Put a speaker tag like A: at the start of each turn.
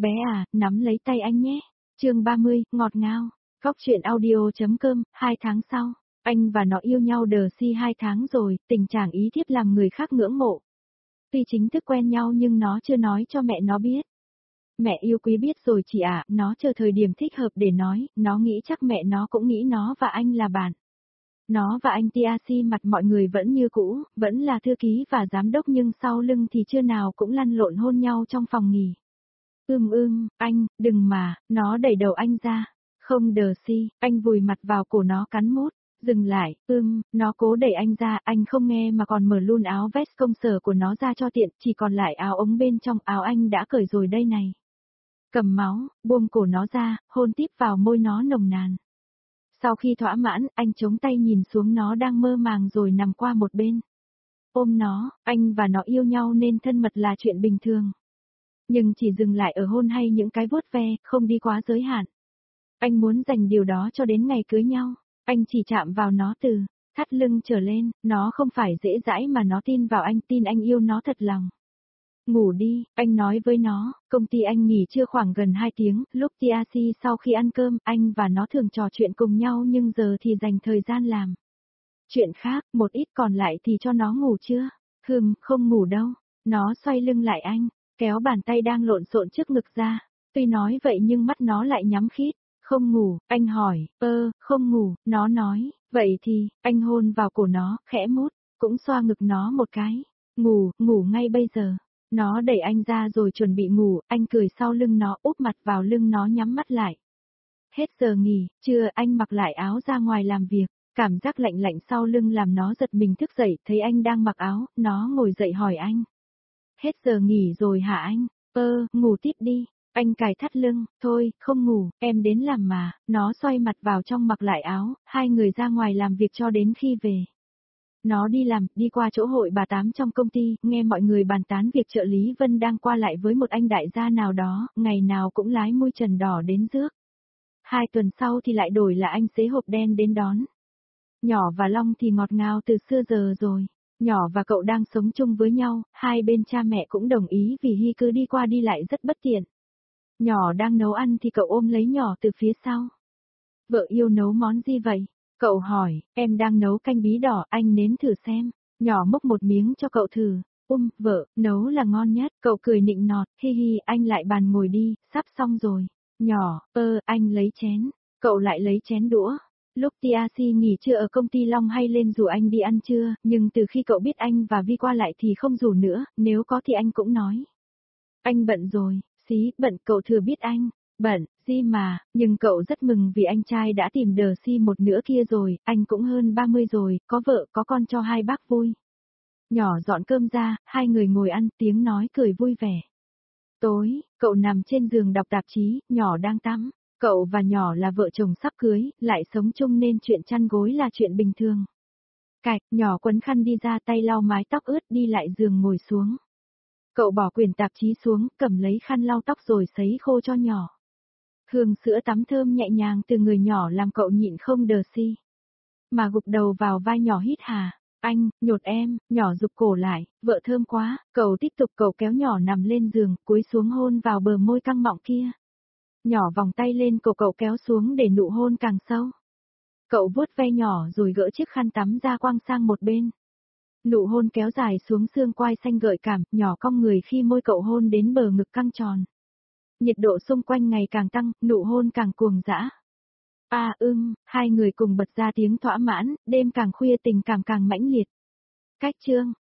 A: Bé à, nắm lấy tay anh nhé. Chương 30, ngọt ngào. Cóc truyện audio.com, 2 tháng sau. Anh và nó yêu nhau đờ si 2 tháng rồi, tình trạng ý thiếp làm người khác ngưỡng mộ. Tuy chính thức quen nhau nhưng nó chưa nói cho mẹ nó biết. Mẹ yêu quý biết rồi chị ạ, nó chờ thời điểm thích hợp để nói, nó nghĩ chắc mẹ nó cũng nghĩ nó và anh là bạn. Nó và anh Tiaci mặt mọi người vẫn như cũ, vẫn là thư ký và giám đốc nhưng sau lưng thì chưa nào cũng lăn lộn hôn nhau trong phòng nghỉ. Anh, đừng mà, nó đẩy đầu anh ra. Không đờ si, anh vùi mặt vào cổ nó cắn mút. Dừng lại, nó cố đẩy anh ra, anh không nghe mà còn mở luôn áo vest công sở của nó ra cho tiện, chỉ còn lại áo ống bên trong, áo anh đã cởi rồi đây này. Cầm máu, buông cổ nó ra, hôn tiếp vào môi nó nồng nàn. Sau khi thỏa mãn, anh chống tay nhìn xuống nó đang mơ màng rồi nằm qua một bên. Ôm nó, anh và nó yêu nhau nên thân mật là chuyện bình thường. Nhưng chỉ dừng lại ở hôn hay những cái vuốt ve, không đi quá giới hạn. Anh muốn dành điều đó cho đến ngày cưới nhau. Anh chỉ chạm vào nó từ thắt lưng trở lên, nó không phải dễ dãi mà nó tin vào anh, tin anh yêu nó thật lòng. Ngủ đi, anh nói với nó, công ty anh nghỉ trưa khoảng gần 2 tiếng, lúc Tiaci sau khi ăn cơm, anh và nó thường trò chuyện cùng nhau nhưng giờ thì dành thời gian làm chuyện khác, một ít còn lại thì cho nó ngủ chưa? Không ngủ đâu. Nó xoay lưng lại anh, kéo bàn tay đang lộn xộn trước ngực ra. Tuy nói vậy nhưng mắt nó lại nhắm khít. Không ngủ, anh hỏi, không ngủ, nó nói, vậy thì, anh hôn vào cổ nó, khẽ mút, cũng xoa ngực nó một cái. Ngủ ngay bây giờ. Nó đẩy anh ra rồi chuẩn bị ngủ, anh cười sau lưng nó úp mặt vào lưng nó nhắm mắt lại. Hết giờ nghỉ, trưa anh mặc lại áo ra ngoài làm việc, cảm giác lạnh lạnh sau lưng làm nó giật mình thức dậy, thấy anh đang mặc áo, nó ngồi dậy hỏi anh. Hết giờ nghỉ rồi hả anh? Ngủ tiếp đi. Anh cài thắt lưng, thôi, không ngủ, em đến làm mà, nó xoay mặt vào trong mặc lại áo, hai người ra ngoài làm việc cho đến khi về. Nó đi làm, đi qua chỗ hội bà Tám trong công ty, nghe mọi người bàn tán việc trợ lý Vân đang qua lại với một anh đại gia nào đó, ngày nào cũng lái mui trần đỏ đến rước. 2 tuần sau thì lại đổi là anh xế hộp đen đến đón. Nhỏ và Long thì ngọt ngào từ xưa giờ rồi. Nhỏ và cậu đang sống chung với nhau, hai bên cha mẹ cũng đồng ý vì Hy cứ đi qua đi lại rất bất tiện. Nhỏ đang nấu ăn thì cậu ôm lấy nhỏ từ phía sau. Vợ yêu nấu món gì vậy? Cậu hỏi, em đang nấu canh bí đỏ, anh nếm thử xem. Nhỏ múc một miếng cho cậu thử. Vợ, nấu là ngon nhất. Cậu cười nịnh nọt, hi, anh lại bàn ngồi đi, sắp xong rồi. Nhỏ, anh lấy chén. Cậu lại lấy chén đũa. Lúc Tiaci nghỉ trưa ở công ty Long hay lên rủ anh đi ăn trưa, nhưng từ khi cậu biết anh và Vi qua lại thì không rủ nữa, nếu có thì anh cũng nói. Anh bận rồi, bận, cậu thừa biết anh. Bận, mà, nhưng cậu rất mừng vì anh trai đã tìm đờ si một nữa kia rồi, anh cũng hơn 30 rồi, có vợ, có con cho hai bác vui. Nhỏ dọn cơm ra, hai người ngồi ăn, tiếng nói cười vui vẻ. Tối, cậu nằm trên giường đọc tạp chí, nhỏ đang tắm. Cậu và nhỏ là vợ chồng sắp cưới, lại sống chung nên chuyện chăn gối là chuyện bình thường. Nhỏ quấn khăn đi ra tay lau mái tóc ướt đi lại giường ngồi xuống. Cậu bỏ quyển tạp chí xuống, cầm lấy khăn lau tóc rồi sấy khô cho nhỏ. Hương sữa tắm thơm nhẹ nhàng từ người nhỏ làm cậu nhịn không đờ si. Mà gục đầu vào vai nhỏ hít hà. Anh, nhột em, nhỏ rụt cổ lại, vợ thơm quá, cậu tiếp tục cậu kéo nhỏ nằm lên giường, cúi xuống hôn vào bờ môi căng mọng kia. Nhỏ vòng tay lên cổ cậu kéo xuống để nụ hôn càng sâu. Cậu vuốt ve nhỏ rồi gỡ chiếc khăn tắm ra quăng sang một bên. Nụ hôn kéo dài xuống xương quai xanh gợi cảm, nhỏ cong người khi môi cậu hôn đến bờ ngực căng tròn. Nhiệt độ xung quanh ngày càng tăng, nụ hôn càng cuồng dã. Hai người cùng bật ra tiếng thỏa mãn, đêm càng khuya tình cảm càng mãnh liệt. Cách chương